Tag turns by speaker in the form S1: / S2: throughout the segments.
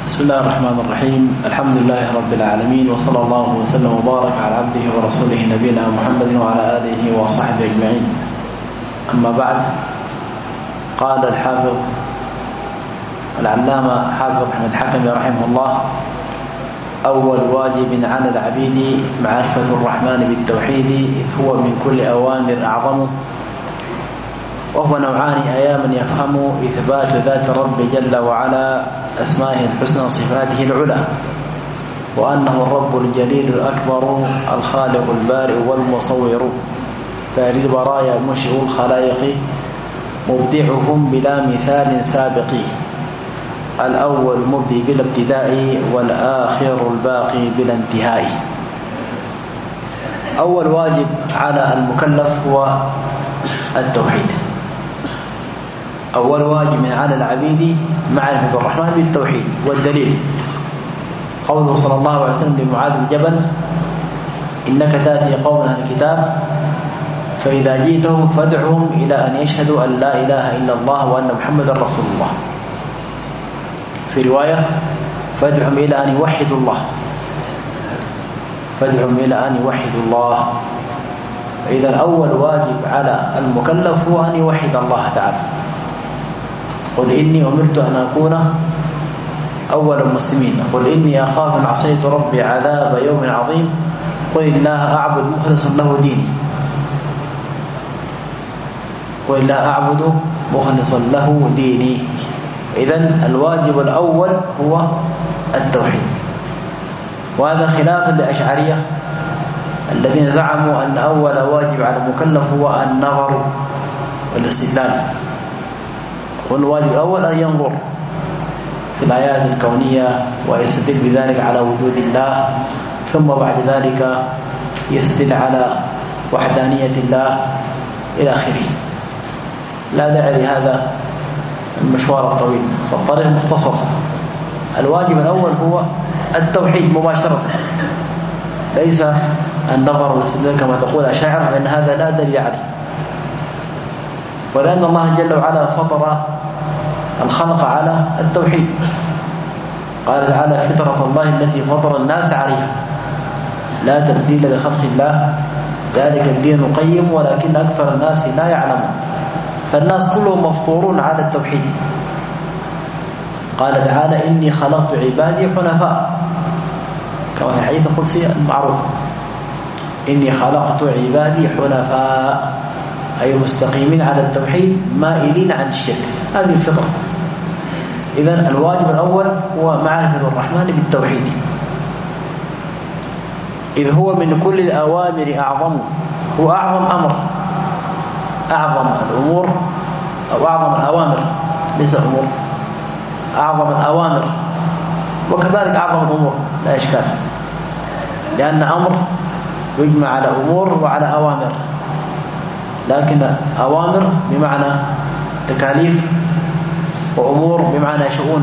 S1: بسم الله الرحمن الرحيم. الحمد لله رب العالمين، وصلى الله وسلم وبارك على عبده ورسوله نبينا محمد وعلى آله وصحبه أجمعين. أما بعد، قال الحافظ العلامة حافظ أحمد حكمي رحمه الله: أول واجب على العبيد معرفة الرحمن بالتوحيد، إذ هو من كل أوامر أعظم، وهو نوعان: أيا من يفهم إثبات ذات الرب جل وعلا أسمائه الحسنى وصفاته العلى، وأنه الرب الجليل الأكبر الخالق البارئ والمصور، بارئ البرايا منشئ الخلائق مبدعهم بلا مثال سابق، الأول مبدي بلا ابتداء والآخر الباقي بلا انتهاء. أول واجب على المكلف هو التوحيد. أول واجب على العبيد معرفة الرحمن بالتوحيد، والدليل قوله صلى الله عليه وسلم لمعاذ بن جبل: إنك تأتي قوم أهل الكتاب فإذا جئتهم فادعهم إلى أن يشهدوا أن لا إله إلا الله وأن محمدا رسول الله. في رواية: فادعهم إلى أن يوحدوا الله، فادعهم إلى أن يوحدوا الله. فإذا أول واجب على المكلف هو أن يوحد الله تعالى. قل إني أمرت أن أكون أول المسلمين، قل إني أخاف إن عصيت ربي عذاب يوم عظيم، قل الله أعبد مخلصا له ديني، قل الله أعبد مخلصا له ديني. إذن الواجب الأول هو التوحيد، وهذا خلاف للأشعرية الذين زعموا أن أول واجب على المكلف هو النظر والاستدلال. والواجب الأول أن ينظر في الآيات الكونية ويستدل بذلك على وجود الله، ثم بعد ذلك يستدل على وحدانية الله إلى آخره. لا داعي لهذا المشوار الطويل، فالطريق مختصر. الواجب الأول هو التوحيد مباشرة، ليس النظر والاستدلال كما تقول الأشاعرة، فإن هذا لا دليل عليه. ولأن الله جل وعلا فطر الخلق على التوحيد، قال تعالى: فطرة الله التي فطر الناس عليها لا تبديل لخلق الله ذلك الدين القيم ولكن أكثر الناس لا يعلمون. فالناس كلهم مفطورون على التوحيد. قال تعالى: إني خلقت عبادي حنفاء، كما في الحديث القدسي المعروف: إني خلقت عبادي حنفاء، أي مستقيمين على التوحيد مائلين عن الشرك. هذه الفطرة. إذن الواجب الأول هو معرفة الرحمن بالتوحيد، إذ هو من كل الأوامر أعظم. هو أعظم أمر، أعظم الأمور أو أعظم الأوامر، ليس الأمور، أعظم الأوامر، وكذلك أعظم الأمور لا إشكال، لأن أمر يجمع على أمور وعلى أوامر، لكن أوامر بمعنى تكاليف، وأمور بمعنى شؤون.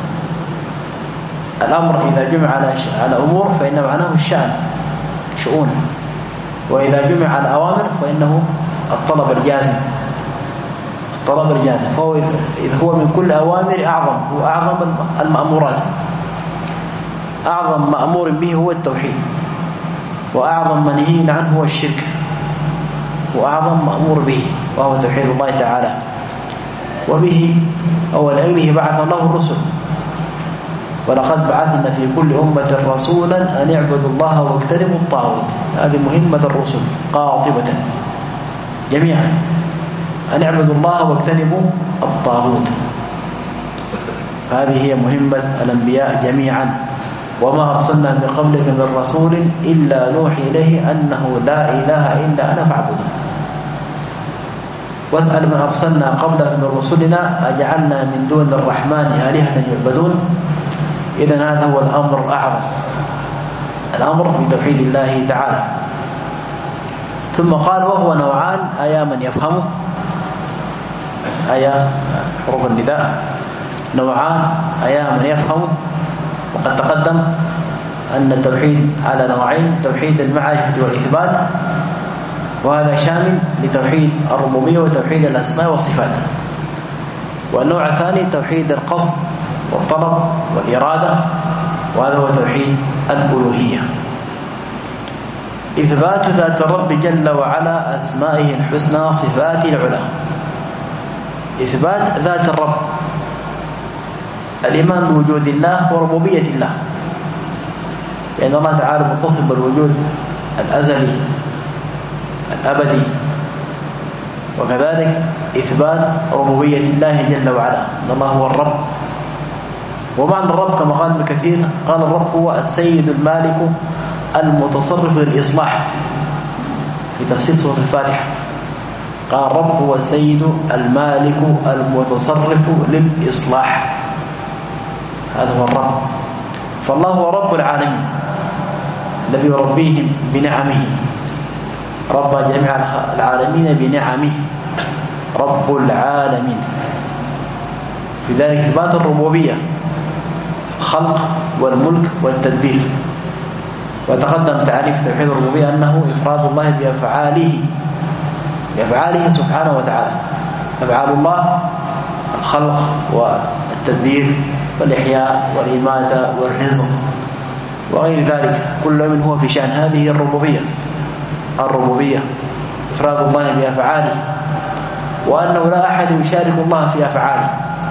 S1: الأمر إذا جمع على أمور فإن معناه الشأن شؤون، وإذا جمع على أوامر فإنه الطلب الجازم، الطلب الجازم. فهو إذ هو من كل أوامر أعظم، هو أعظم المأمورات. أعظم مأمور به هو التوحيد، وأعظم منهي عنه هو الشرك، وأعظم مأمور به وهو توحيد الله تعالى. وبه أو لأجله بعث الله الرسل: ولقد بعثنا في كل أمة رسولا أن اعبدوا الله واجتنبوا الطاغوت. هذه مهمة الرسل قاطبة جميعا، أن اعبدوا الله واجتنبوا الطاغوت. هذه هي مهمة الأنبياء جميعا. وما أرسلنا من قبلك من رسول إلا نوحي إليه أنه لا إله إلا أنا فاعبدون. واسأل من أرسلنا قبلك من رسلنا أجعلنا من دون الرحمن آلهة يعبدون. إذن هذا هو الأمر الأعظم، الأمر بتوحيد الله تعالى. ثم قال: وهو نوعان: أيا من يفهم، أيا حروف النداء، نوعان: أيا من يفهم. وقد تقدم أن التوحيد على نوعين: توحيد المعرفة والإثبات، وهذا شامل لتوحيد الربوبية وتوحيد الأسماء والصفات. والنوع الثاني توحيد القصد والطلب والإرادة، وهذا هو توحيد الألوهية. إثبات ذات الرب جل وعلا، أسمائه الحسنى، صفاته العلى. إثبات ذات الرب، الإيمان بوجود الله وربوبية الله، لأن الله تعالى متصف بالوجود الأزلي الأبدي، وكذلك إثبات ربوبية الله جل وعلا، أن الله هو الرب. ومعنى الرب كما قال ابن كثير، قال الرب هو السيد المالك المتصرف للإصلاح، في تفسير سورة الفاتحة قال الرب هو السيد المالك المتصرف للإصلاح، هذا هو الرب. فالله هو رب العالمين الذي يربيهم بنعمه، رب جميع العالمين بنعمه، رب العالمين. في ذلك إثبات الربوبية، الخلق والملك والتدبير. وتقدم تعريف توحيد الربوبية أنه إفراد الله بأفعاله سبحانه وتعالى. أفعال الله الخلق والتدبير والإحياء والإماتة والرزق وغير ذلك، كل من هو في شأن. هذه الربوبية إفراد الله بأفعاله، وأنه لا أحد يشارك الله في أفعاله.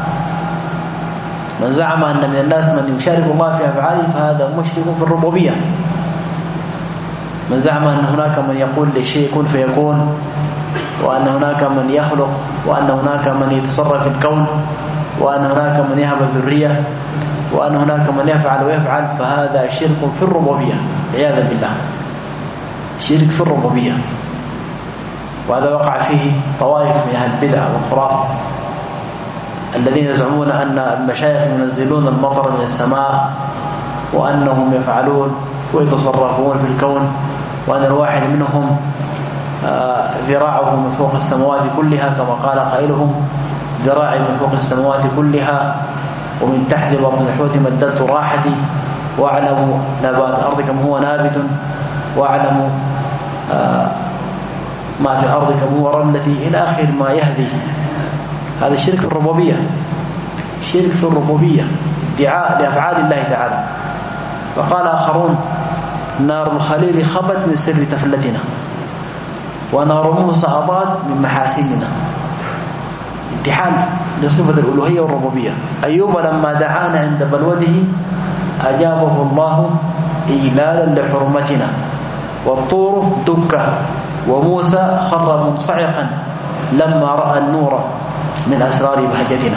S1: من زعم أن من الناس من يشارك الله في أفعاله فهذا مشرك في الربوبية. من زعم أن هناك من يقول للشيء كن فيكون، وأن هناك من يخلق، وأن هناك من يتصرف في الكون، وأن هناك من يهب الذرية، وأن هناك من يفعل ويفعل، فهذا شرك في الربوبية عياذا بالله، شرك في الربوبية. وهذا وقع فيه طوائف من أهل البدع والخرافة الذين يزعمون أن المشايخ ينزلون المطر من السماء، وأنهم يفعلون ويتصرفون في الكون، وأن الواحد منهم ذراعه من فوق السماوات كلها، كما قال قائلهم ذراعي من فوق السماوات كلها ومن تحت بطن الحوت مددت راحتي، وأعلم نبات الأرض كم هو نابت، وأعلم ما في الأرض كم هو رملتي، إلى آخر ما يهدي. هذا شرك في الربوبية، شرك في الربوبية، ادعاء لأفعال الله تعالى. وقال آخرون نار الخليل خبت من سر تفلتنا، ونار موسى أضاد من محاسننا. امتحان لصفة الألوهية والربوبية. أيوب لما دعانا عند بلوته أجابه الله إجلالا لحرمتنا، والطور دكا، وموسى خر منصعقا لما رأى النور من أسرار بهجتنا.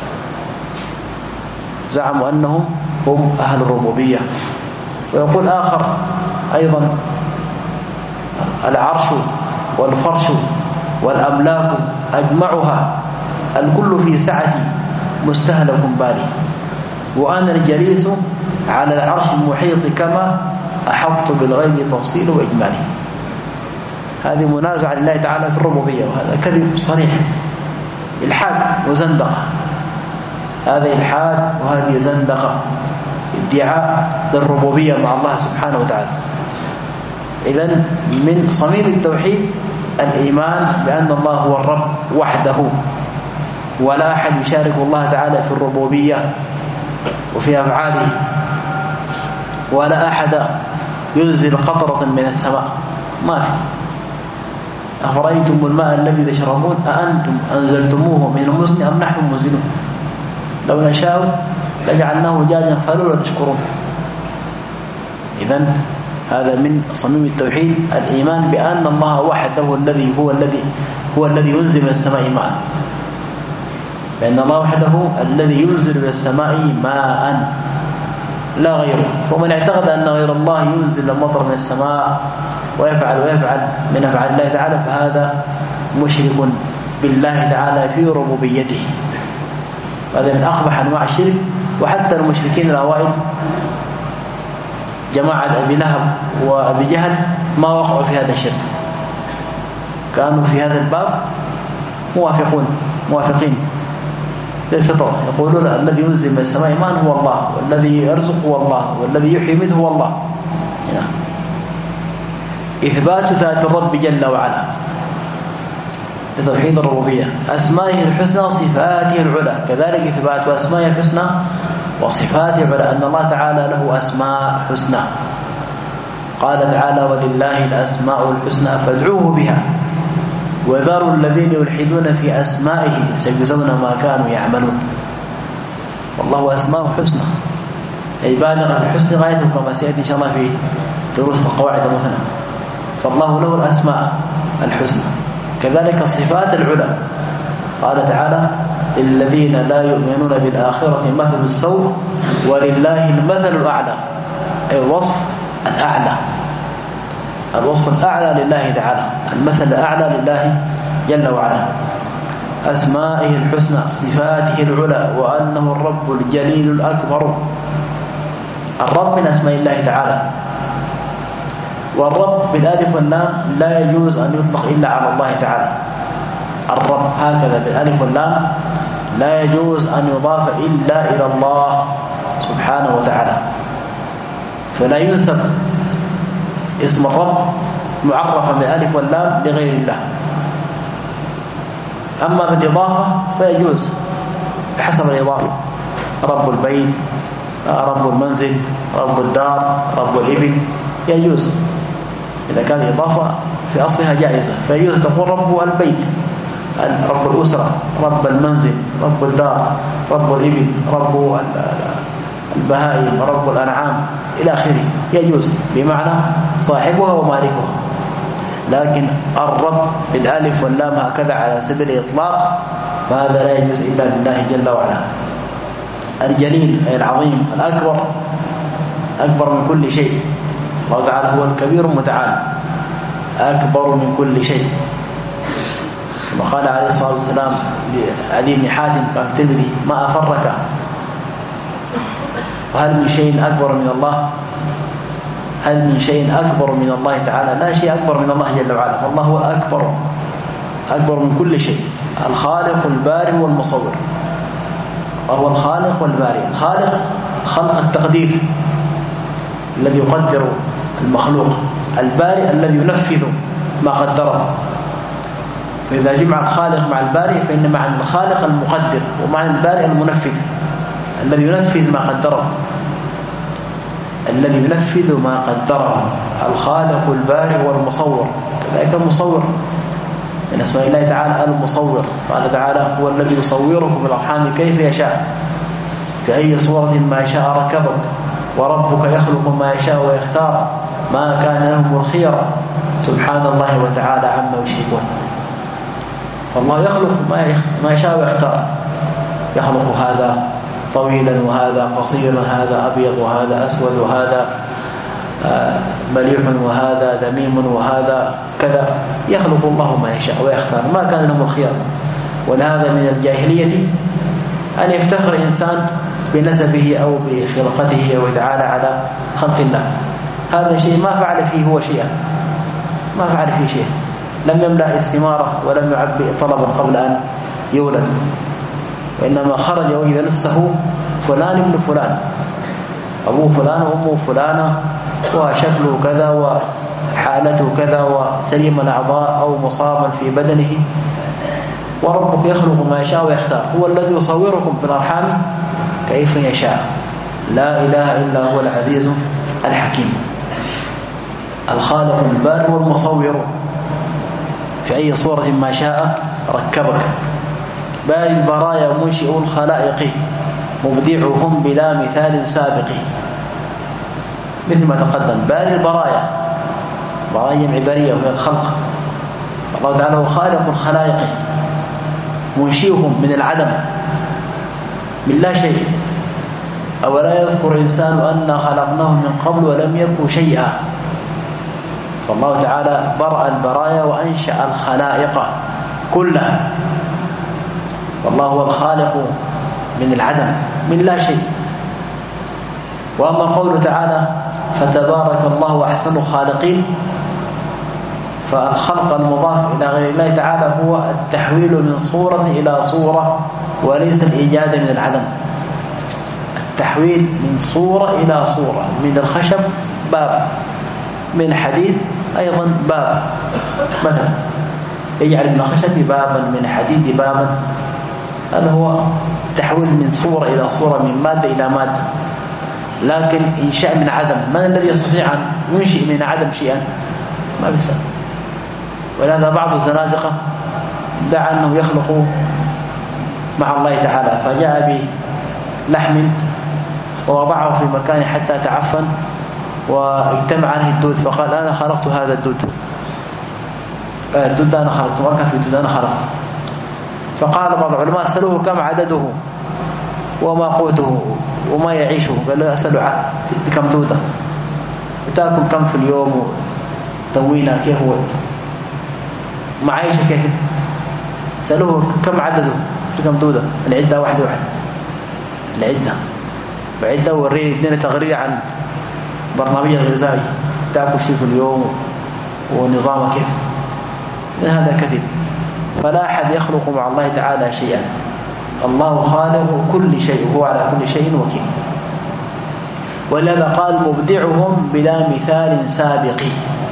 S1: زعموا أنهم هم أهل الربوبية. ويقول آخر أيضا العرش والفرش والأملاك أجمعها الكل في سعتي مستهلك بالي، وأنا الجليس على العرش المحيط كما أحط بالغيب تفصيل وإجمالي. هذه منازعة لله تعالى في الربوبية، وهذا كذب صريح، إلحاد وزندقة. هذا إلحاد وهذه زندقة، ادعاء للربوبية مع الله سبحانه وتعالى. إذن من صميم التوحيد الإيمان بأن الله هو الرب وحده، ولا أحد يشارك الله تعالى في الربوبية وفي أفعاله، ولا أحد ينزل قطرة من السماء، ما في. أفرأيتم الماء الذي تشربون أأنتم أنزلتموه من المزن أم نحن المنزلون لو نشاء لجعلناه جاجا فلولا تشكرون. إذن هذا من صميم التوحيد الإيمان بأن الله وحده الذي هو الذي ينزل من السماء ماء، لأن الله وحده الذي ينزل من السماء ماء لا غيره. ومن اعتقد أن غير الله ينزل المطر من السماء ويفعل من أفعال الله تعالى فهذا مشرك بالله تعالى في ربوبيته. هذا من أقبح أنواع الشرك. وحتى المشركين الأوائل جماعة أبي لهب وأبي جهل ما وقعوا في هذا الشرك، كانوا في هذا الباب موافقين للفطرة، يقولون الذي ينزل من السماء ماء هو الله، والذي يرزق هو الله، والذي يحيي هو الله. إثبات ذات الرب جل وعلا، توحيد الربوبية. أسمائه الحسنى صفاته العلى، كذلك إثبات أسمائه الحسنى وصفات العلا أن الله تعالى له أسماء حسنى. قال تعالى ولله الأسماء الحسنى فادعوه بها وذروا الذين يلحدون في أسمائه سيجزون ما كانوا يعملون. والله أسماء حسنى عبادة الحسن غايته كما سيأتي إن شاء الله في دروس القواعد المثنى. فالله له الأسماء الحسنى كذلك الصفات العلى. قال تعالى الذين لا يؤمنون بالآخرة مثل السوء ولله المثل الأعلى، أي الوصف الأعلى، الوصف الأعلى لله تعالى، المثل الأعلى لله جل وعلا. أسمائه الحسنى صفاته العلى وأنه الرب الجليل الأكبر. الرب من أسماء الله تعالى، والرب بالالف واللام لا يجوز أن يطلق إلا على الله تعالى. الرب هكذا بالالف واللام لا يجوز أن يضاف إلا إلى الله سبحانه وتعالى، فلا ينسب اسم الرب معرفا بالالف واللام لغير الله. أما بالإضافة فيجوز بحسب الإضافة، رب البيت، رب المنزل، رب الدار، رب الإبل، يجوز إذا كان إضافة في أصلها جائزة. فيجوز تقول رب البيت، رب الأسرة، رب المنزل، رب الدار، رب الإبل، رب البهائم، رب الأنعام إلى آخره، يجوز بمعنى صاحبها ومالكها. لكن الرب بالالف واللام هكذا على سبيل الإطلاق فهذا لا يجوز إلا لله جل وعلا. الجليل أي العظيم الأكبر، أكبر من كل شيء. الله تعالى هو الكبير المتعال أكبر من كل شيء، كما قال عليه الصلاة والسلام لعلي بن حاتم كان في الترمذي ما أفرك، وهل من شيء أكبر من الله؟ هل من شيء أكبر من الله تعالى؟ لا شيء أكبر من الله جل وعلا، والله هو الأكبر، أكبر من كل شيء، الخالق البارئ والمصور. وهو الخالق والبارئ. الخالق خلق التقدير الذي يقدر المخلوق، البارئ الذي ينفذ ما قدره. فإذا جمع الخالق مع البارئ فإن معنى الخالق المقدر ومعنى البارئ المنفذ الذي ينفذ ما قدره، الذي ينفذ ما قدره. الخالق البارئ والمصور، كذلك المصور من اسماء الله تعالى المصور. قال تعالى هو الذي يصوركم في الأرحام كيف يشاء في أي صورة ما شاء ركبك وربك يخلق ما يشاء ويختار ما كان لهم الخيرة سبحان الله وتعالى عما يشركون. فالله يخلق ما يشاء ويختار، يخلق هذا طويلا وهذا قصيرا، هذا أبيض وهذا أسود وهذا مليح وهذا ذميم وهذا كذا، يخلق الله ما يشاء ويختار ما كان لهم الخيار. ولهذا من الجاهلية أن يفتخر إنسان بنسبه أو بخلقته وتعالى على خلق الله. هذا شيء ما فعل فيه هو شيئا، ما فعل فيه شيء، لم يملأ استمارة ولم يعبئ طلبا قبل أن يولد، وإنما خرج وإذا نفسه فلان ابن فلان، أبوه فلان وأمه فلانة وشكله كذا وحالته كذا وسليم الأعضاء أو مصابا في بدنه. وربك يخلق ما يشاء ويختار، هو الذي يصوركم في الأرحام كيف يشاء، لا إله إلا هو العزيز الحكيم. الخالق البارئ والمصور في أي صورة ما شاء ركبك. بارئ البرايا منشئ الخلائق مبدعهم بلا مثال سابق، مثل ما تقدم. بارئ البرايا، برايا عبرية وهي الخلق. الله تعالى هو خالق الخلائق منشئهم من العدم من لا شيء. أولا يذكر الإنسان أنا خلقناه من قبل ولم يكن شيئا. فالله تعالى برأ البرايا وأنشأ الخلائق كلها، والله هو الخالق من العدم من لا شيء. وأما قوله تعالى فتبارك الله أحسن الخالقين، فالخلق المضاف إلى غير الله تعالى هو التحويل من صورة إلى صورة وليس الإيجاد من العدم. التحويل من صورة إلى صورة، من الخشب باب، من حديد أيضا باب، مثلا يجعل من الخشب بابا، من حديد بابا، هذا هو تحويل من صورة إلى صورة، من مادة إلى مادة. لكن إنشاء من عدم، من الذي يستطيع أن ينشئ من عدم شيئا؟ ما بيسأل. ولهذا بعض الزنادقة دعا أنه يخلق مع الله تعالى، فجاء بلحم ووضعه في مكان حتى تعفن واجتمع عليه الدود، فقال أنا خلقت هذا الدود، الدود أنا خلقته، ما كان في الدود، أنا خلقته. فقال بعض العلماء سألوه كم عدده وما قوته وما يعيشه، قال له أسأل كم دودة وتأكل كم في اليوم وتوينا كيف هو معايشة كيف. سألوه كم عدده في كم دودة، العدة واحد العدة بعدة، وريه اثنين تغرير عن برنامج الغذائي تأكل شيء في اليوم ونظامه كيف. هذا كثير. فلا أحد يخلق مع الله تعالى شيئا، الله خالق كل شيء وهو على كل شيء وكيل. ولذا قال مبدعهم بلا مثال سابق،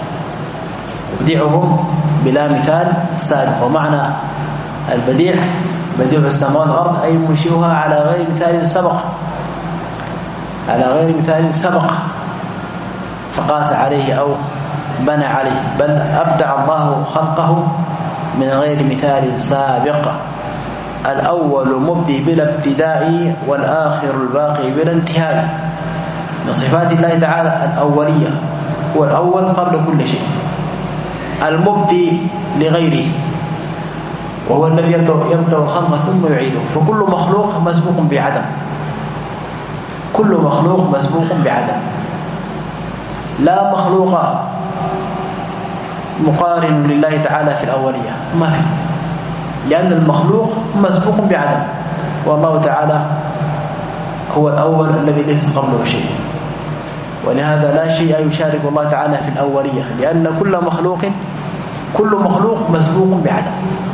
S1: مبدعهم بلا مثال سابق. ومعنى البديع بديع السماوات والأرض أي منشئها على غير مثال سبق، على غير مثال سبق فقاس عليه أو بنى عليه، بل أبدع الله خلقه من غير مثال سابق. الأول مبدي بلا ابتداء، والآخر الباقي بلا انتهاء. من صفات الله تعالى الأولية، هو الأول قبل كل شيء، المبدي لغيره، وهو الذي يبدأ الخلق ثم يعيده. فكل مخلوق مسبوق بعدم، كل مخلوق مسبوق بعدم، لا مخلوق مقارن لله تعالى في الأولية، ما في، لأن المخلوق مسبوق بعدم، والله تعالى هو الأول الذي ليس قبله شيء. ولهذا لا شيء يشارك الله تعالى في الأولية، لأن كل مخلوق مسبوق بعدم.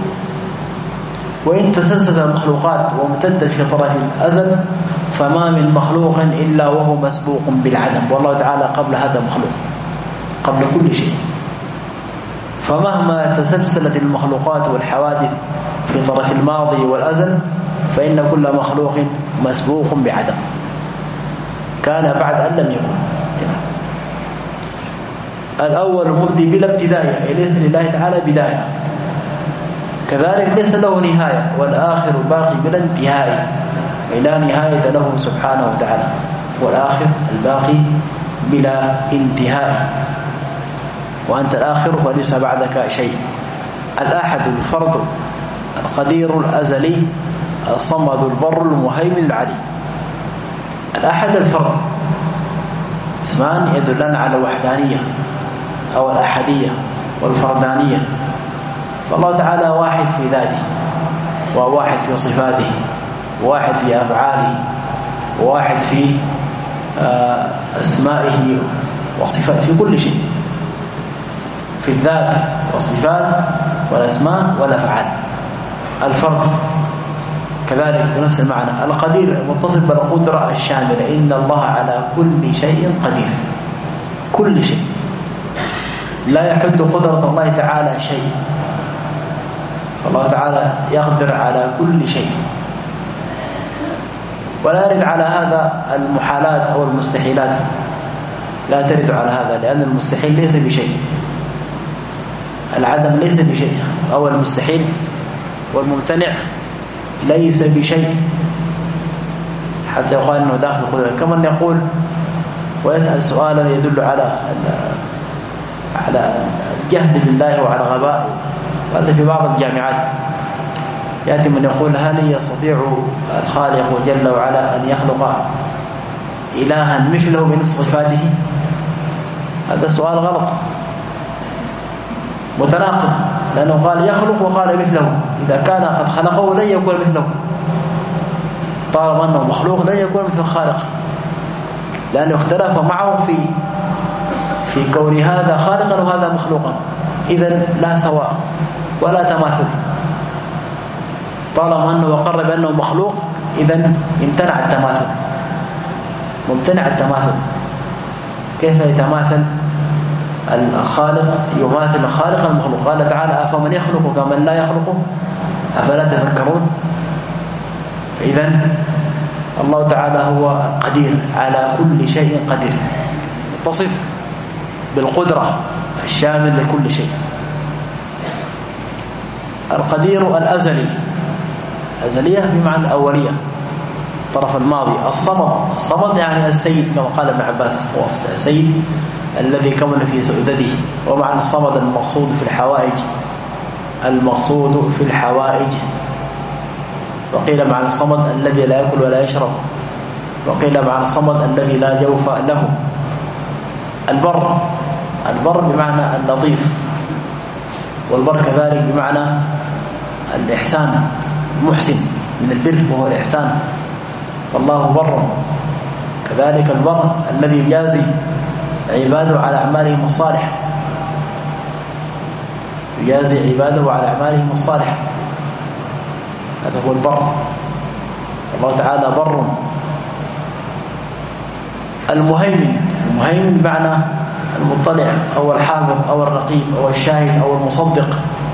S1: وإن تسلسل المخلوقات وامتدت في طرف الأزل فما من مخلوق إلا وهو مسبوق بالعدم، والله تعالى قبل هذا مخلوق، قبل كل شيء. فمهما تسلسلت المخلوقات والحوادث في طرف الماضي والأزل فإن كل مخلوق مسبوق بعدم، كان بعد أن لم يكن. الأول مبدي بلا ابتداء، أي ليس لله تعالى بداية، كذلك ليس له نهاية، والآخر الباقي بلا انتهاء، أي لا نهاية له سبحانه وتعالى، والآخر الباقي بلا انتهاء، وأنت الآخر وليس بعدك شيء. الأحد الفرد القدير الأزلي الصمد البر المهيمن العلي. الأحد الفرد اسمان يدلان على الوحدانية أو الأحدية والفردانية. فالله تعالى واحد في ذاته، وواحد في صفاته، وواحد في أفعاله، وواحد في أسمائه وصفاته، في كل شيء، في الذات والصفات والأسماء والأفعال. الفرد كذلك بنفس المعنى. القدير متصف بالقدرة الشاملة، إن الله على كل شيء قدير، كل شيء، لا يحد قدرة الله تعالى شيء، فالله تعالى يقدر على كل شيء. ولا يرد على هذا المحالات أو المستحيلات، لا ترد على هذا، لأن المستحيل ليس بشيء، العدم ليس بشيء، أو المستحيل والممتنع ليس بشيء، حتى يقال أنه داخل القدرة. كمن يقول ويسأل سؤالا يدل على الجهل بالله وعلى غباء. وهذا في بعض الجامعات يأتي من يقول هل يستطيع الخالق جل وعلا أن يخلق إلها مثله من صفاته؟ هذا السؤال غلط متناقض، لأنه قال يخلق وقال مثله. إذا كان قد خلقه لن يكون مثله، طالما أنه مخلوق لن يكون مثل الخالق، لأنه اختلف معه في كون هذا خالقا وهذا مخلوقا، إذن لا سواء ولا تماثل. طالما أنه أقر بأنه مخلوق إذن امتنع التماثل، ممتنع التماثل. كيف يتماثل الخالق يماثل الخالق المخلوق؟ قال تعالى أفمن يخلق كمن لا يخلق أفلا تذكرون. إذن الله تعالى هو قدير على كل شيء قدير، تصف بالقدرة الشامل لكل شيء. القدير الأزلي، أزلية بمعنى الأولية، الطرف الماضي. الصمد يعني السيد كما قال ابن عباس، هو السيد الذي كمن في سؤدده. ومعنى الصمد المقصود في الحوائج، المقصود في الحوائج. وقيل معنى الصمد الذي لا يأكل ولا يشرب، وقيل معنى الصمد الذي لا جوف له. البر بمعنى اللطيف، والبر كذلك بمعنى الإحسان، المحسن من البر وهو الإحسان، فالله بر. كذلك البر الذي يجازي عباده على أعمالهم الصالحة، يجازي عباده على أعمالهم الصالحة، هذا هو البر. الله تعالى بر. المهيمن بمعنى المطلع أو الحافظ أو الرقيب أو الشاهد أو المصدق.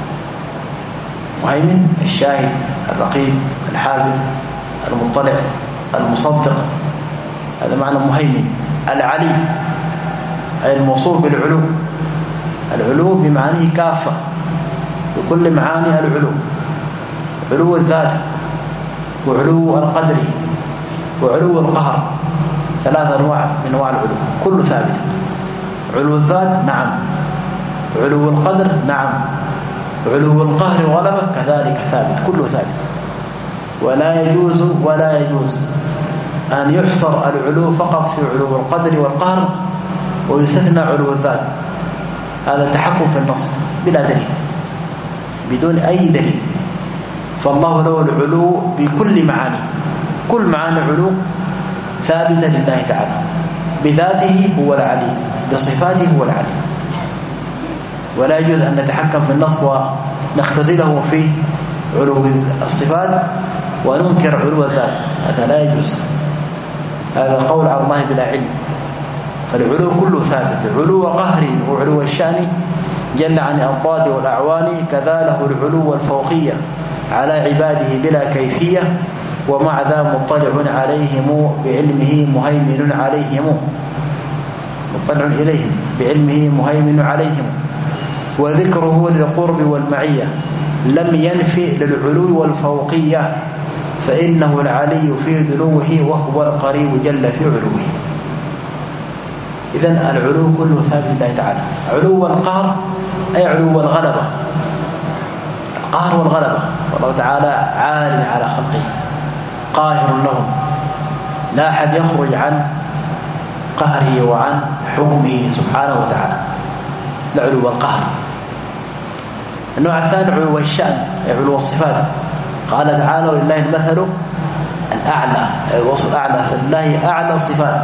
S1: مهيمن الشاهد الرقيب الحافظ المطلع المصدق، هذا معنى مهيمن. العلي أي الموصوف بالعلو، العلو بمعانيه كافة بكل معاني العلو، علو الذات وعلو القدر وعلو القهر، 3 أنواع من أنواع العلو، كله ثابت. علو الذات نعم، علو القدر نعم، علو القهر والغلبة كذلك ثابت، كله ثابت. ولا يجوز أن يحصر العلو فقط في علو القدر والقهر ويستثنى علو الذات، هذا تحكم في النص بلا دليل، بدون أي دليل. فالله له العلو بكل معاني، كل معاني العلو ثابتة لله تعالى، بذاته هو العلي، بصفاته هو العلي. ولا يجوز أن نتحكم في النص ونختزله في علو الصفات وننكر علو الذات، هذا لا يجوز، هذا قول على الله بلا علم. فالعلو كله ثابت، علو قهر وعلو الشأن جل عن الأضداد والأعوان، كذا له العلو الفوقية على عباده بلا كيفية، ومع ذا مطلع عليهم بعلمه مهيمن عليهم، مطلع إليهم بعلمه مهيمن عليهم. وذكره للقرب والمعية لم ينفي للعلو والفوقية، فإنه العلي في دنوه وهو القريب جل في علوه. إذن العلو كله ثابت لله تعالى. علو القهر أي علو الغلبة، القهر والغلبة، والله تعالى عال على خلقه قاهر لهم، لا أحد يخرج عن قهره وعن حكمه سبحانه وتعالى، العلو والقهر. النوع الثاني علو الشأن، علو الصفات. قال تعالى ولله المثل الأعلى، الوصف الأعلى، فلله أعلى الصفات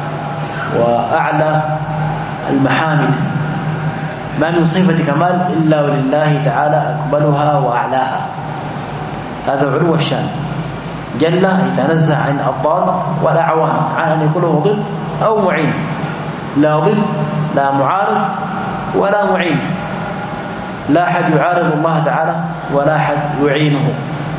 S1: وأعلى المحامد، ما من صفة كمال إلا ولله تعالى أكملها وأعلاها، هذا علو الشأن. جل يتنزه عن الضاد والأعوان، عن أن يكون له ضد أو معين، لا ضد لا معارض ولا معين، لا أحد يعارض الله تعالى ولا أحد يعينه.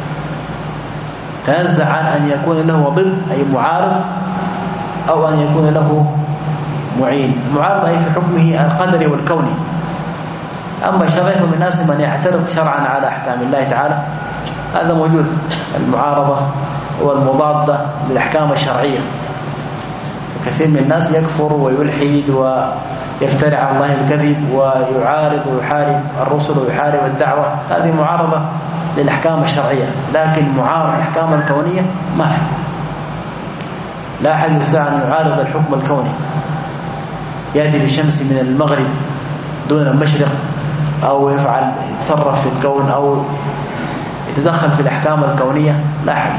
S1: تنزه عن أن يكون له ضد أي معارض أو أن يكون له معين. المعارض أي في حكمه القدري والكوني. أما الشرع فمن الناس من يعترض شرعا على أحكام الله تعالى، هذا موجود، المعارضة والمضادة للأحكام الشرعية. كثير من الناس يكفر ويلحد ويفترع على الله الكذب ويعارض ويحارب الرسل ويحارب الدعوة، هذه معارضة للأحكام الشرعية. لكن معارضة الأحكام الكونية ما في، لا أحد يستطيع أن يعارض الحكم الكوني، يأتي بالشمس من المغرب دون المشرق، أو يتصرف في الكون أو يتدخل في الأحكام الكونية، لا أحد.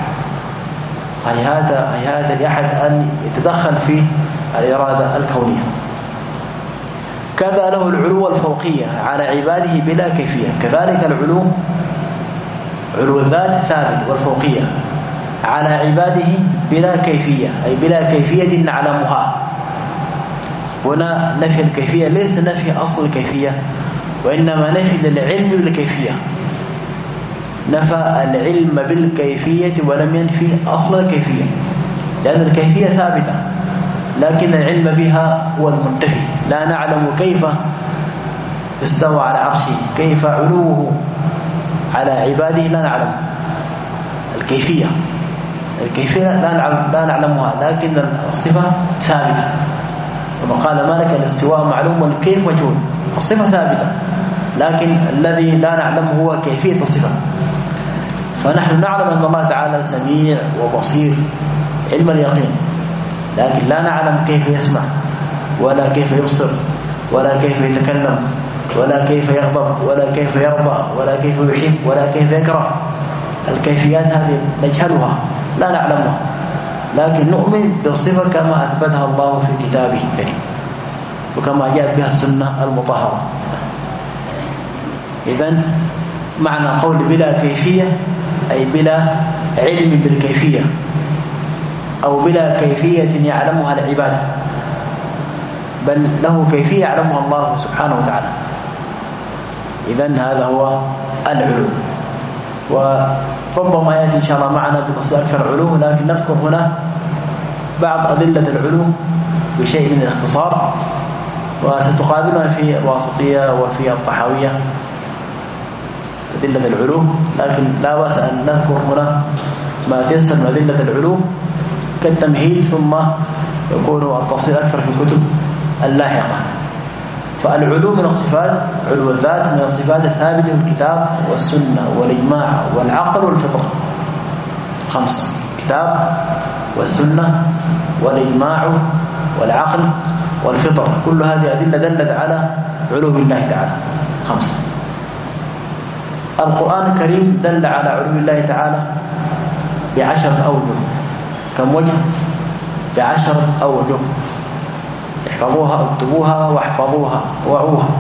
S1: هذا لأحد أن يتدخل في الإرادة الكونية. كذا له العلو الفوقية على عباده بلا كيفية، كذلك العلو، علو الذات ثابت، والفوقية على عباده بلا كيفية، أي بلا كيفية نعلمها. هنا نفي الكيفية ليس نفي أصل الكيفية، وإنما نفي للعلم بالكيفية، نفى العلم بالكيفية ولم ينفي أصل الكيفية، لأن الكيفية ثابتة لكن العلم بها هو المنتفي. لا نعلم كيف استوى على عرشه، كيف علوه على عباده، لا نعلم الكيفية لا نعلمها، لكن الصفة ثابتة. كما قال مالك الاستواء معلوم والكيف مجهول، الصفة ثابتة لكن الذي لا نعلمه هو كيفية الصفة. فنحن نعلم أن الله تعالى سميع وبصير علم اليقين، لكن لا نعلم كيف يسمع ولا كيف يبصر ولا كيف يتكلم ولا كيف يغضب ولا كيف يرضى ولا كيف يحب ولا كيف يكره. الكيفيات هذه نجهلها لا نعلمها، لكن نؤمن بالصفة كما أثبتها الله في كتابه الكريم وكما جاءت بها السنة المطهرة. إذن معنى قول بلا كيفية أي بلا علم بالكيفية أو بلا كيفية يعلمها العباد، بل له كيفية يعلمها الله سبحانه وتعالى. إذن هذا هو العلو، وربما يأتي إن شاء الله معنا بتفصيل أكثر علو، لكن نذكر هنا بعض أدلة العلو بشيء من الاختصار، وستقابلنا في الواسطية وفي الطحاوية أدلة العلو، لكن لا بأس أن نذكر هنا ما تيسر من أدلة العلو كالتمهيد، ثم يكون التفصيل أكثر في الكتب اللاحقة. فالعلو من الصفات، علو الذات من الصفات الثابتة في الكتاب والسنة والإجماع والعقل والفطرة، 5: الكتاب والسنة والإجماع والعقل والفطرة، كل هذه أدلة دلت على علو الله تعالى، 5. القرآن الكريم دل على علو الله تعالى ب10 أوجه. كم وجه؟ ب10 أوجه. احفظوها، اكتبوها واحفظوها وعوها.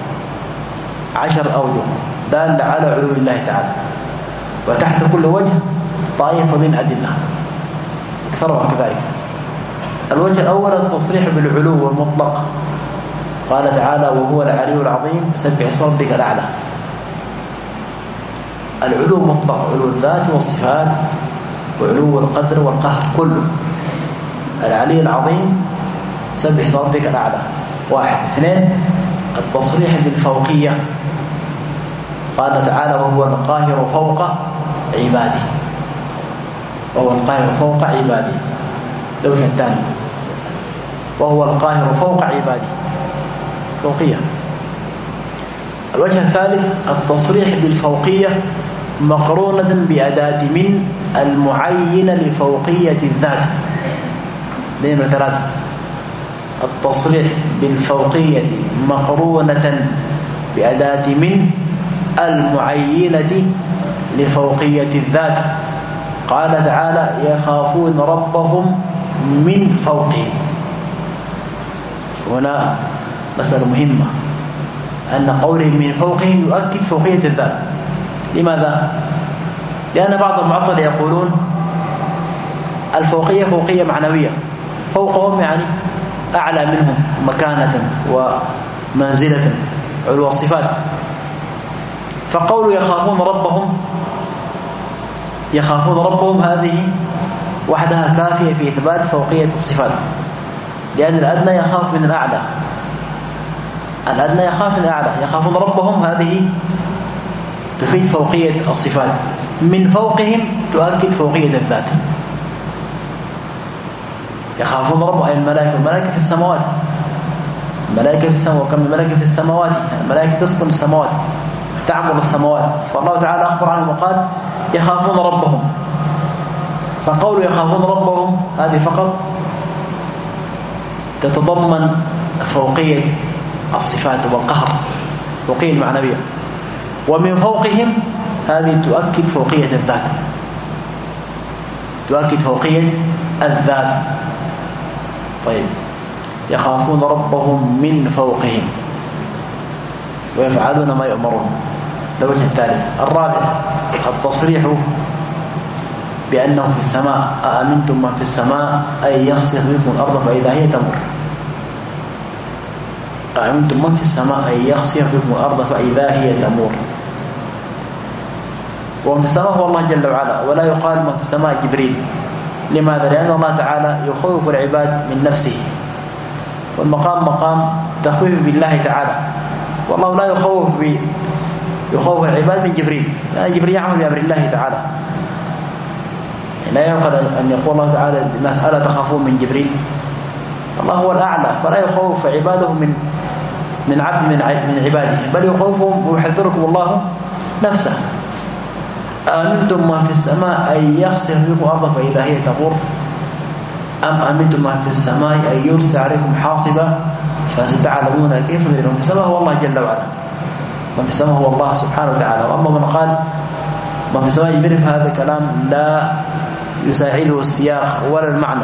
S1: 10 أوجه دال على علو الله تعالى، وتحت كل وجه طائفة من أدلة أكثرها كذلك. الوجه الأول التصريح بالعلو المطلق، قال تعالى: وهو العلي العظيم سبح اسم ربك الأعلى. العلو مطلق، علو الذات والصفات وعلو القدر والقهر كله. العلي العظيم سبح اسم ربك الأعلى، 1. 2 التصريح بالفوقية، قال تعالى: وهو القاهر فوق عباده. وهو القاهر فوق عباده. الوجه الثاني وهو القاهر فوق عباده، فوقية. الوجه الثالث التصريح بالفوقية مقرونة بأداة من المعينة لفوقية الذات. 2 و3 التصريح بالفوقية مقرونة بأداة من المعينة لفوقية الذات. قال تعالى: يخافون ربهم من فوقهم. هنا مسألة مهمة، أن قولهم من فوقهم يؤكد فوقية الذات. لماذا؟ لأن بعض المعطل يقولون الفوقية فوقية معنوية، فوقهم يعني أعلى منهم مكانة ومنزلة، علو الصفات. فقول يخافون ربهم هذه وحدها كافية في إثبات فوقية الصفات، لأن الأدنى يخاف من الأعلى، الأدنى يخاف من الأعلى. يخافون ربهم هذه تفيد فوقية الصفات، من فوقهم تؤكد فوقية الذات. يخافون ربهم أي الملائكة في السماوات، الملائكة في السماوات، وكم من ملائكة في السماوات، الملائكة تسكن السماوات تعمل السماوات. فالله تعالى أخبر عنهم وقال: يخافون ربهم. فقول يخافون ربهم هذه فقط تتضمن فوقية الصفات والقهر، فوقية المعنوية. ومن فوقهم هذه تؤكد فوقية الذات، تؤكد فوقية الذات. طيب، يخافون ربهم من فوقهم ويفعلون ما يؤمرون. ده وجه الثالث. الرابع التصريح بأنهم في السماء. أأمنتم من في السماء أن يخسف بكم الأرض فإذا هي تمر. أأمنتم من في السماء أن يخسف بكم الأرض فإذا هي تمر. ومن في السماء هو الله جل وعلا، ولا يقال من في السماء جبريل. لماذا؟ لأن الله تعالى يخوف العباد من نفسه، والمقام مقام تخويف بالله تعالى، والله لا يخوف العباد من جبريل، لأن جبريل يعمل بأمر الله تعالى. لا يعقل أن يقول الله تعالى الناس ألا تخافون من جبريل؟ الله هو الأعلى، فلا يخوف عباده من عبد من عباده، بل يخوفهم ويحذركم الله نفسه. أأمنتم من في السماء أن يخسف بكم الأرض فإذا هي تمور، أم أمنتم من في السماء أن يرسل عليكم حاصبا فستعلمون كيف نذير. من في السماء هو الله جل وعلا، من في السماء هو الله سبحانه وتعالى. وأما من قال من في السماء جبريل فهذا كلام لا يساعده السياق ولا المعنى.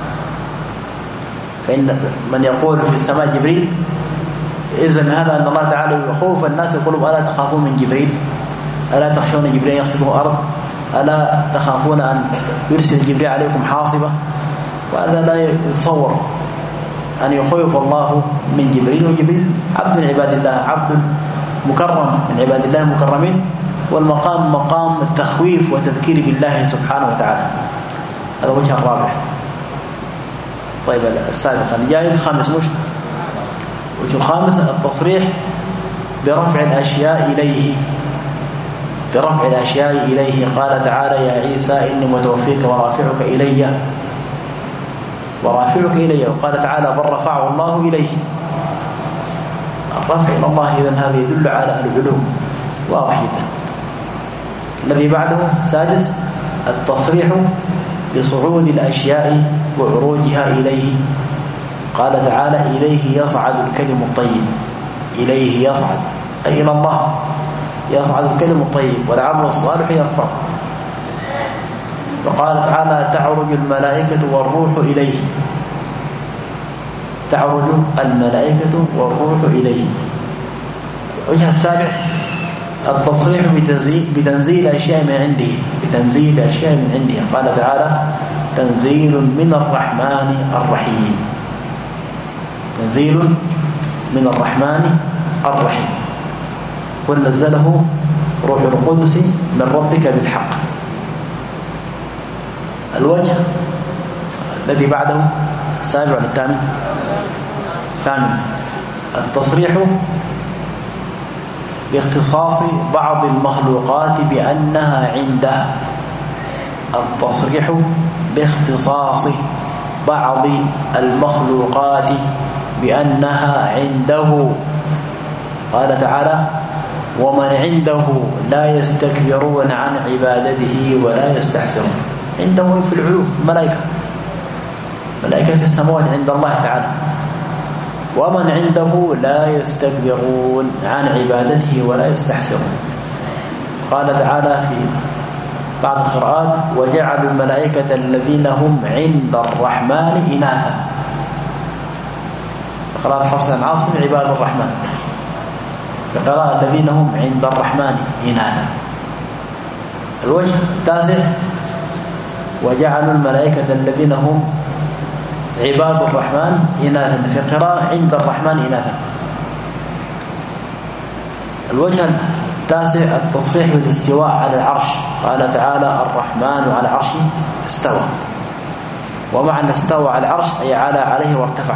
S1: فإن من يقول في السماء جبريل إذن هذا أن الله تعالى يخوف الناس، يقولون ألا تخافون من جبريل، ألا تخشون جبريل يخسفه الأرض، ألا تخافون أن يرسل جبريل عليكم حاصبة. وهذا لا يتصور أن يخوف الله من جبريل، وجبريل عبد من عباد الله، عبد مكرم من عباد الله المكرمين، والمقام مقام التخويف والتذكير بالله سبحانه وتعالى. هذا وجه الرابع. طيب السابق الجاي الخامس وجه الخامس التصريح برفع الأشياء إليه، برفع الأشياء إليه. قال تعالى يا عيسى إني متوفيك ورافعك إلي، ورافعك إلي. وقال تعالى بل رفعه الله إليه، الرفع إلى الله. إذن هذا يدل على العلوم، واضح جدا. الذي بعده سادس التصريح بصعود الأشياء وعروجها إليه. قال تعالى إليه يصعد الكلم الطيب، إليه يصعد أي إلى الله يصعد الكلم الطيب والعمل الصالح يرفع. وقال تعالى تعرج الملائكة والروح إليه، تعرج الملائكة والروح إليه. وجه السابع التصريح بتنزيل أشياء من عنده، بتنزيل أشياء من عنده. قال تعالى تنزيل من الرحمن الرحيم، تنزيل من الرحمن الرحيم، ونزله روح القدس من ربك بالحق. الوجه الذي بعده السابع والثامن، ثامن التصريح باختصاص بعض المخلوقات بأنها عنده، التصريح باختصاص بعض المخلوقات بأنها عنده. قال تعالى ومن عنده لا يستكبرون عن عبادته ولا يستحسرون. عنده في العلو ملائكة، ملائكة في السماوات عند الله تعالى. ومن عنده لا يستكبرون عن عبادته ولا يستحسرون. قال تعالى في بعض القراءات وجعلوا الملائكة الذين هم عند الرحمن إناثا. قراءة حفص عن عاصم عباد الرحمن، قراءة الذين هم عند الرحمن إناثا. الوجه التاسع وجعلوا الملائكة الذين هم عباد الرحمن إناثا، في قراءة عند الرحمن إناثا. الوجه التاسع التصريح بالاستواء على العرش. قال تعالى الرحمن على عرشه استوى. ومعنى استوى على العرش أي على عليه وارتفع،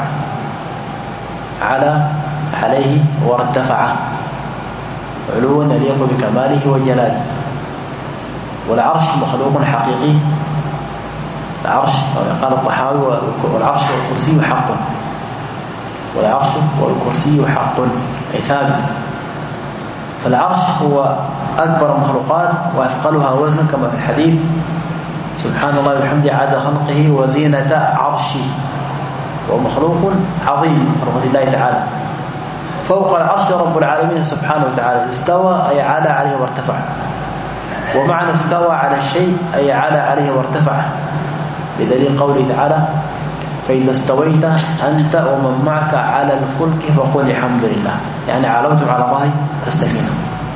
S1: على عليه وارتفع علوا يليق بكماله وجلاله. والعرش مخلوق حقيقي، العرش قال الطحاوي والعرش والكرسي حق، والعرش والكرسي حق أي ثابت. فالعرش هو أكبر المخلوقات وأثقلها وزنا كما في الحديث سبحان الله وبحمده عدد خلقه وزينة عرشه، ومخلوق عظيم من خلق الله تعالى. فوق العرش رب العالمين سبحانه وتعالى. استوى أي على عليه وارتفع. ومعنى استوى على الشيء أي على عليه وارتفع، بدليل قوله تعالى فإذا استويت أنت ومن معك على الفلك فقل الحمد لله، يعني علوتم على ظهر السفينة.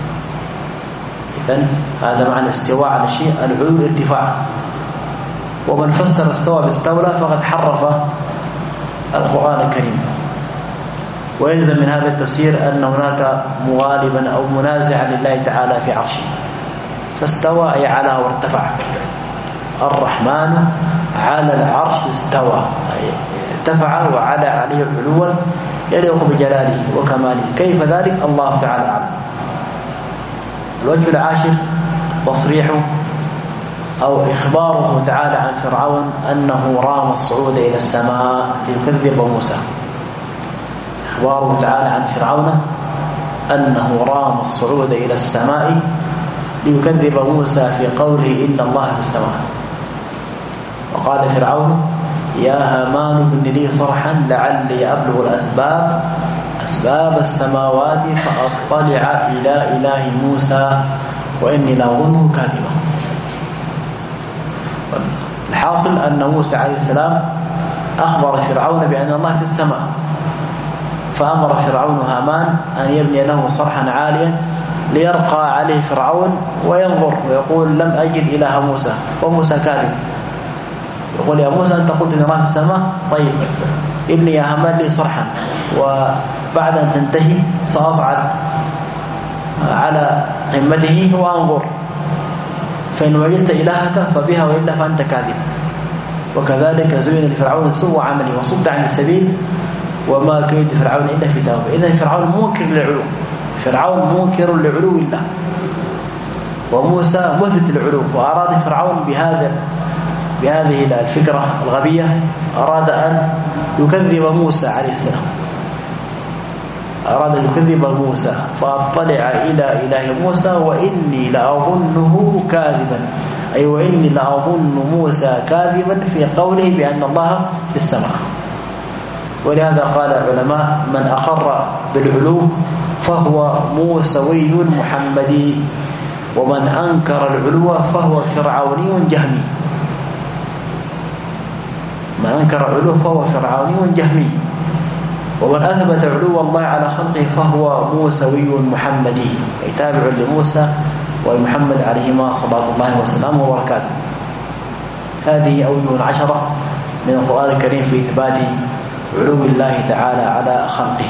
S1: إذن هذا معنى استواء على الشيء، العلو الارتفاع. ومن فسر استوى باستولى فقد حرف القرآن الكريم. ويلزم من هذا التفسير أن هناك مغالبا أو منازعا لله تعالى في عرشه، فاستوى أي على وارتفع. الرحمن على العرش استوى أي ارتفع وعلى عليه علوا يليق بجلاله وكماله. كيف ذلك؟ الله تعالى أعلم. الوجه العاشر تصريحه أو إخباره تعالى عن فرعون أنه رام الصعود إلى السماء ليكذب موسى. إخباره تعالى عن فرعون أنه رام الصعود إلى السماء ليكذب موسى في قوله إن الله في السماء. وقال فرعون يا هامان ابن لي صرحا لعلي أبلغ أسباب السماوات فأطلع إلى إله موسى وإني لأظنه كاذبا. الحاصل أن موسى عليه السلام أخبر فرعون بأن الله في السماء، فأمر فرعون هامان أن يبني له صرحا عاليا ليرقى عليه فرعون وينظر ويقول لم أجد إله موسى، وموسى كاذب. يقول يا موسى أنت قلت إن الله في السماء، طيب ابني يا هامان لي صرحا وبعد أن تنتهي سأصعد على قمته وأنظر، فإن وجدت إلهك فبها وإلا فأنت كاذب. وكذلك زين لفرعون سوء عمله وصد عن السبيل وما كيد فرعون إلا في توبة. إذن فرعون منكر للعلو، فرعون منكر لعلو الله، وموسى مثبت العلو. وأراد فرعون بهذه الفكرة الغبية أراد أن يكذب موسى عليه السلام، أراد أن يكذب موسى فاطلع إلى إله موسى وإني لأظنه كاذبا، أي وإني لأظن موسى كاذبا في قوله بأن الله في السماء. ولهذا قال العلماء من أقر بالعلو فهو موسوي محمدي، ومن أنكر العلو فهو فرعوني جهمي. من أنكر العلو فهو فرعوني جهمي، ومن أثبت علو الله على خلقه فهو موسوي محمدي، أي تابع لموسى ومحمد عليهما صلاة الله وسلامه وبركاته. هذه أوجه 10 من القرآن الكريم في إثبات علو الله تعالى على خلقه.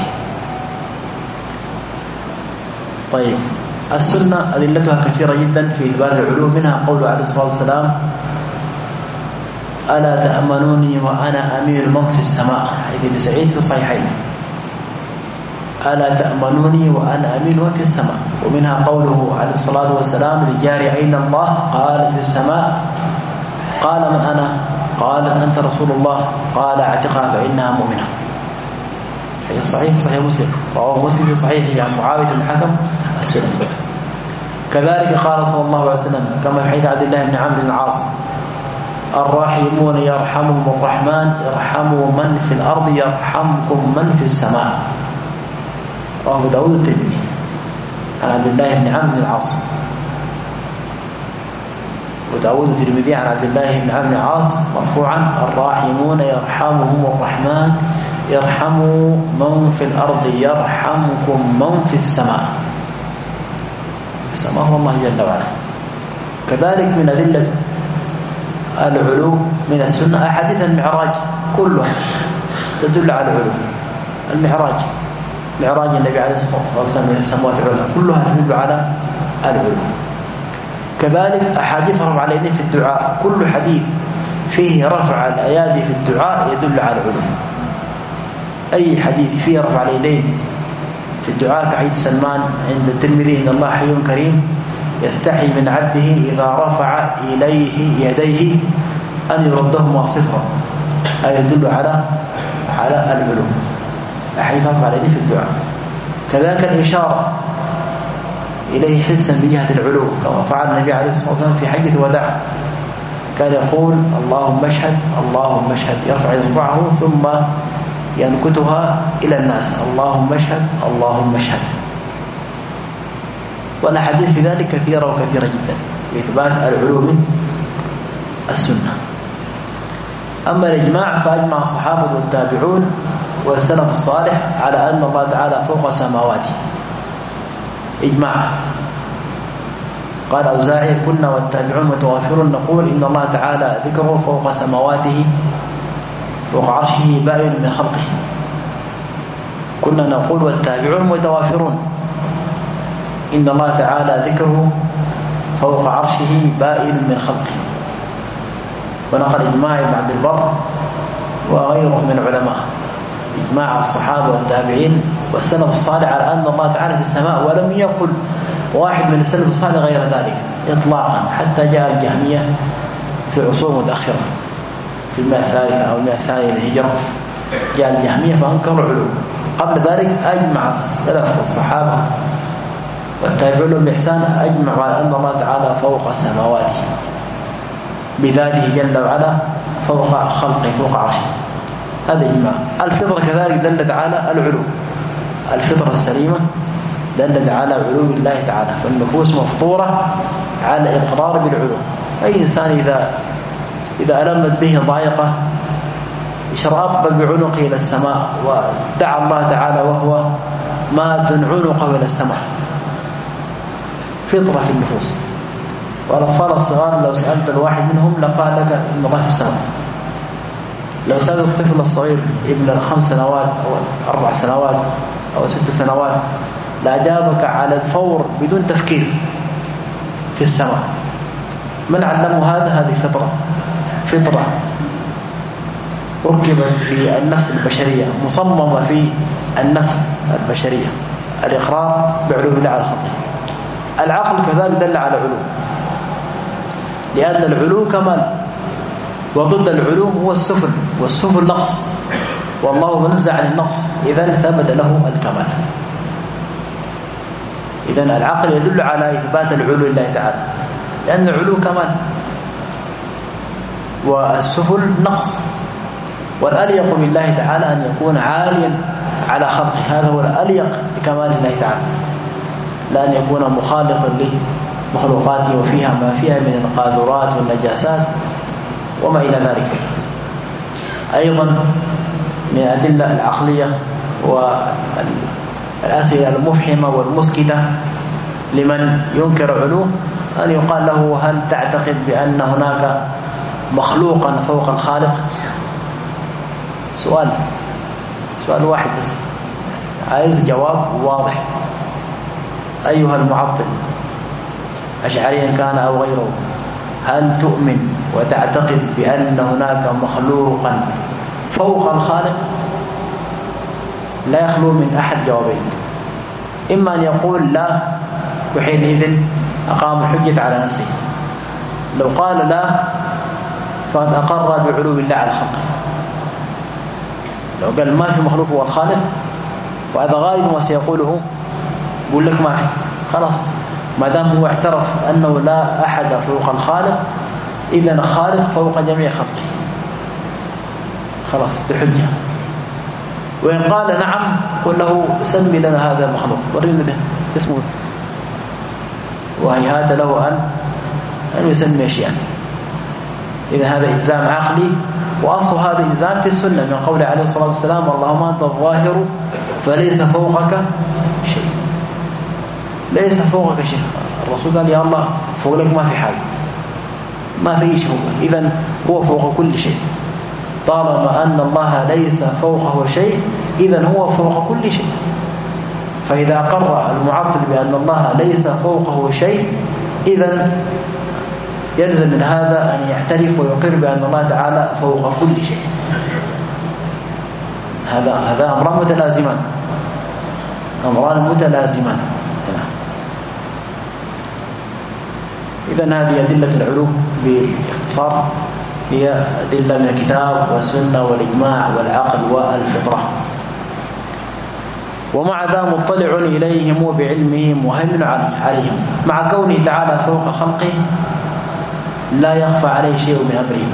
S1: طيب، السنة أدلتها كثيرة جدا في إثبات العلو، منها قول عليه الصلاة والسلام ألا تأمنوني وأنا أمير من في السماء، حديث ابن سعيد في الصحيحين. ألا تأمنوني وأنا أمير من في السماء. ومنها قوله عليه الصلاة والسلام لجاري أين الله؟ قال في السماء. قال من أنا؟ قال أنت رسول الله. قال اعتقها فإنها مؤمنة. حديث صحيح صحيح مسلم، رواه مسلم في صحيحه عن معاوية بن الحكم السلمي. كذلك قال صلى الله عليه وسلم كما في حديث عبد الله بن عمرو بن العاص الراحمون يرحمهم الرحمن ارحموا من في الأرض يرحمكم من في السماء. رواه داود الترمذي عن عبد الله بن عمرو بن العاص، وداود الترمذي عن عبد الله بن عمرو بن العاص مرفوعا الراحمون يرحمهم الرحمن يرحموا من في الأرض يرحمكم من في السماء. السماء هو الله جل وعلا. كذلك من أدلة العلو من السنة أحاديث المعراج كلها تدل على العلو. المعراج معراج النبي عليه الصلاة والسلام من السماوات العلى كلها تدل على العلو. كذلك أحاديث رفع اليدين في الدعاء، كل حديث فيه رفع الأيادي في الدعاء يدل على العلو. أي حديث فيه رفع اليدين في الدعاء كحديث سلمان عند الترمذي إن الله حي كريم يستحي من عبده إذا رفع إليه يديه أن يردهما صفرا، هذا يدل على العلو. أحاديث رفع اليدين في الدعاء. كذلك الإشارة إليه حسا بجهة العلو كما فعل النبي عليه الصلاة والسلام في حجة الوداع، كان يقول اللهم اشهد اللهم اشهد، يرفع إصبعه ثم ينكتها إلى الناس اللهم اشهد اللهم اشهد. والأحاديث في ذلك كثيرة وكثيرة جدا لإثبات العلو من السنة. أما الإجماع فأجمع الصحابة والتابعون والسلف الصالح على أن الله تعالى فوق سماواته إجماع. قال أوزاعي كنا والتابعون متوافرون نقول إن الله تعالى ذكره فوق سماواته فوق عرشه بائن من خلقه. كنا نقول والتابعون متوافرون إن الله تعالى ذكره فوق عرشه بائن من خلقه. ونقل إجماع ابن عبد البر وغيره من العلماء، إجماع الصحابة والتابعين والسلف الصالح على أن الله تعالى في السماء، ولم يقل واحد من السلف الصالح غير ذلك إطلاقا، حتى جاء الجهمية في عصور متأخرة في المئة الثالثة أو المئة الثانية للهجرة، جاء الجهمية فأنكروا العلو. قبل ذلك أجمع السلف والصحابة والتابعون بإحسان أجمعوا على أن الله تعالى فوق سماواته بذاته جل وعلا، فوق خلقه، فوق عرشه. هذا إجماع. الفطرة كذلك دلت على العلو، الفطرة السليمة دلت على علو الله تعالى، فالنفوس مفطورة على إقرار بالعلو. أي إنسان إذا ألمت به ضائقة يشرأب بعنقه إلى السماء ودعا الله تعالى وهو ماد عنقه إلى السماء. فطرة في النفوس. والأطفال الصغار لو سألت الواحد منهم لقال لك إن الله في السماء. لو سألت الطفل الصغير ابن 5 سنوات أو 4 سنوات أو 6 سنوات لأجابك على الفور بدون تفكير في السماء. من علمه هذا؟ هذه فطرة ركبت في النفس البشرية، مصممة في النفس البشرية، الإقرار بعلو الله على خلقه. العقل كذلك دل على علو، لأن العلو كمال، وضد العلو هو السفل، والسفل نقص، والله منزه عن النقص، إذن ثبت له الكمال. إذن العقل يدل على إثبات العلو لله تعالى، لأن العلو كمال والسفل نقص. والأليق بالله تعالى أن يكون عاليا على خلقه، هذا هو الأليق بكمال الله تعالى، لا أن يكون مخالطا لمخلوقاته وفيها ما فيها من القاذورات والنجاسات وما إلى ذلك. أيضا من الأدلة العقلية والأسئلة المفحمة والمسكتة لمن ينكر علوه أن يقال له: هل تعتقد بأن هناك مخلوقا فوق الخالق؟ سؤال واحد بس، عايز جواب واضح. أيها المعطل، أشعريا كان أو غيره، هل تؤمن وتعتقد بأن هناك مخلوقا فوق الخالق؟ لا يخلو من أحد جوابين، إما أن يقول لا، وحينئذ أقام الحجة على نفسه. لو قال لا فقد أقر بعلو الله على خلقه. لو قال ما في مخلوق هو الخالق، وهذا غالب ما سيقوله، يقول لك ما في، خلاص، ما دام هو اعترف أنه لا أحد فوق الخالق، إذن الخالق فوق جميع خلقه، خلاص بحجة. وإن قال نعم، قل له: سمي لنا هذا المخلوق، ورينا ده اسمه، وهيهات له أن يسمي شيئا. إذا هذا إلزام عقلي، وأصل هذا الإلزام في السنة من قول عليه الصلاة والسلام: اللهم أنت الظاهر فليس فوقك شيء. ليس فوقك شيء، الرسول قال: يا الله فوق لك ما في حاجة، ما في شيء، إذن هو فوق كل شيء. طالما أن الله ليس فوقه شيء، إذن هو فوق كل شيء. فإذا أقر المعطل بأن الله ليس فوقه شيء، إذن يلزم من هذا أن يعترف ويقر بأن الله تعالى فوق كل شيء. هذا أمران متلازمان. إذن هذه أدلة العلو باختصار، هي أدلة من الكتاب والسنة والإجماع والعقل والفطرة. ومع ذا مطلع إليهم بعلمه مهيمن عليهم، مع كونه تعالى فوق خلقه لا يخفى عليه شيء من أمره،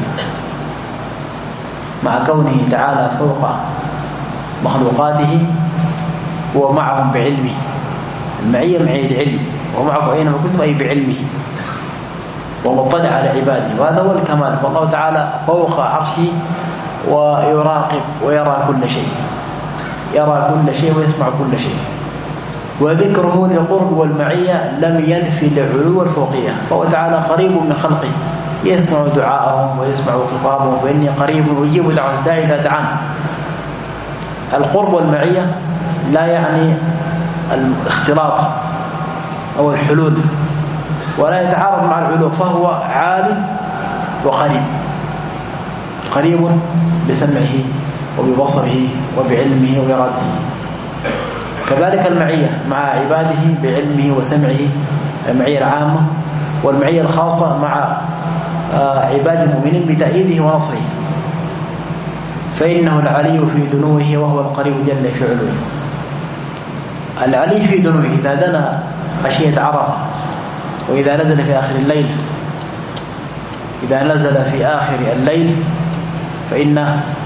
S1: مع كونه تعالى فوق مخلوقاته ومعهم بعلمه. المعية معية علم، ومعه أينما كنتم أي بعلمه، ومطلع على عباده، وهذا هو الكمال. فالله تعالى فوق عرشه ويراقب ويرى كل شيء، يرى كل شيء ويسمع كل شيء. وذكره للقرب والمعية لم ينفي العلو والفوقية، فهو تعالى قريب من خلقه، يسمع دعاءهم ويسمع خطابهم، فإني قريب أجيب دعوة الداعي إذا دعان. القرب والمعية لا يعني الاختلاط أو الحلول، ولا يتعارض مع العلو، فهو عال وقريب، قريب بسمعه وببصره وبعلمه وبإرادته. كذلك المعية مع عباده بعلمه وسمعه، المعية العامة، والمعية الخاصة مع عباد المؤمنين بتأييده ونصره. فإنه العلي في دنوه وهو القريب جل في علوه. العلي في دنوه إذا دنا خشية عرب، وإذا نزل في آخر الليل، إذا نزل في آخر الليل فإن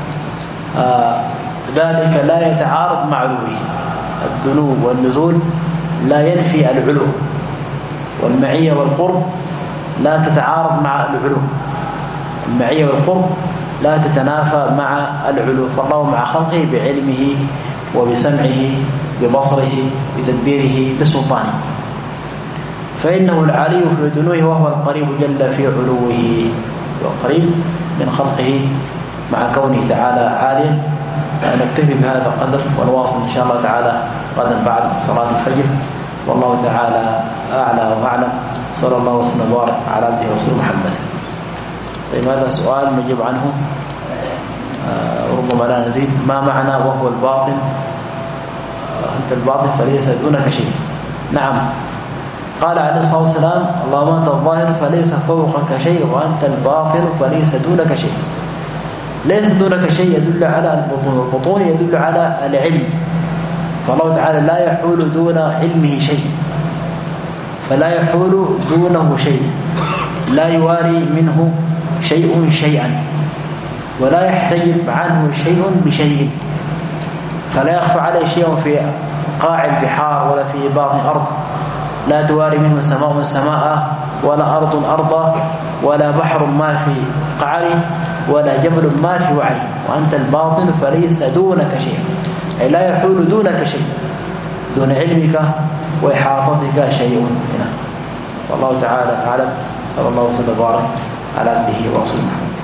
S1: ذلك لا يتعارض مع علوه. الدنو والنزول لا ينفي العلو، والمعية والقرب لا تتعارض مع العلو، المعية والقرب لا تتنافى مع العلو. فالله مع خلقه بعلمه وبسمعه ببصره بتدبيره بسلطانه. فإنه العلي في دنوه وهو القريب جل في علوه، وقريب من خلقه مع كونه تعالى عاليا. نكتفي بهذا القدر ونواصل إن شاء الله تعالى غدا بعد صلاة الفجر، والله تعالى أعلى وأعلم. صلى الله وسلم وبارك على عبده ورسوله محمد. طيب هذا سؤال نجيب عنه وربما لا نزيد. ما معنى وهو الباطن؟ أنت الباطن فليس دونك شيء. نعم، قال عليه الصلاة والسلام: اللهم أنت الظاهر فليس فوقك شيء، وأنت الباطن فليس دونك شيء. ليس دونك شيء يدل على البطون، والبطون يدل على العلم. فالله تعالى لا يحول دون علمه شيء، فلا يحول دونه شيء، لا يواري منه شيء شيئا، ولا يحتجب عنه شيء بشيء، فلا يخفى عليه شيء في قاع البحار ولا في باطن الأرض. لا تواري منه سماء سماء، ولا أرض أرضا، ولا بحر ما في قعره، ولا جبل ما في وعره. وأنت الباطن فليس دونك شيء، أي لا يحول دونك شيء، دون علمك وإحاطتك شيء هنا. والله تعالى أعلم. صلى الله وسلم وبارك على عبده ورسوله محمد.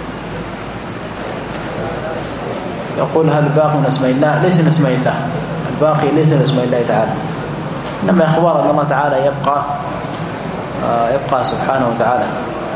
S1: يقول: هل الباقي من أسماء الله؟ ليس من أسماء الله، الباقي ليس من أسماء الله تعالى، إنما إخبار أن الله تعالى يبقى سبحانه وتعالى.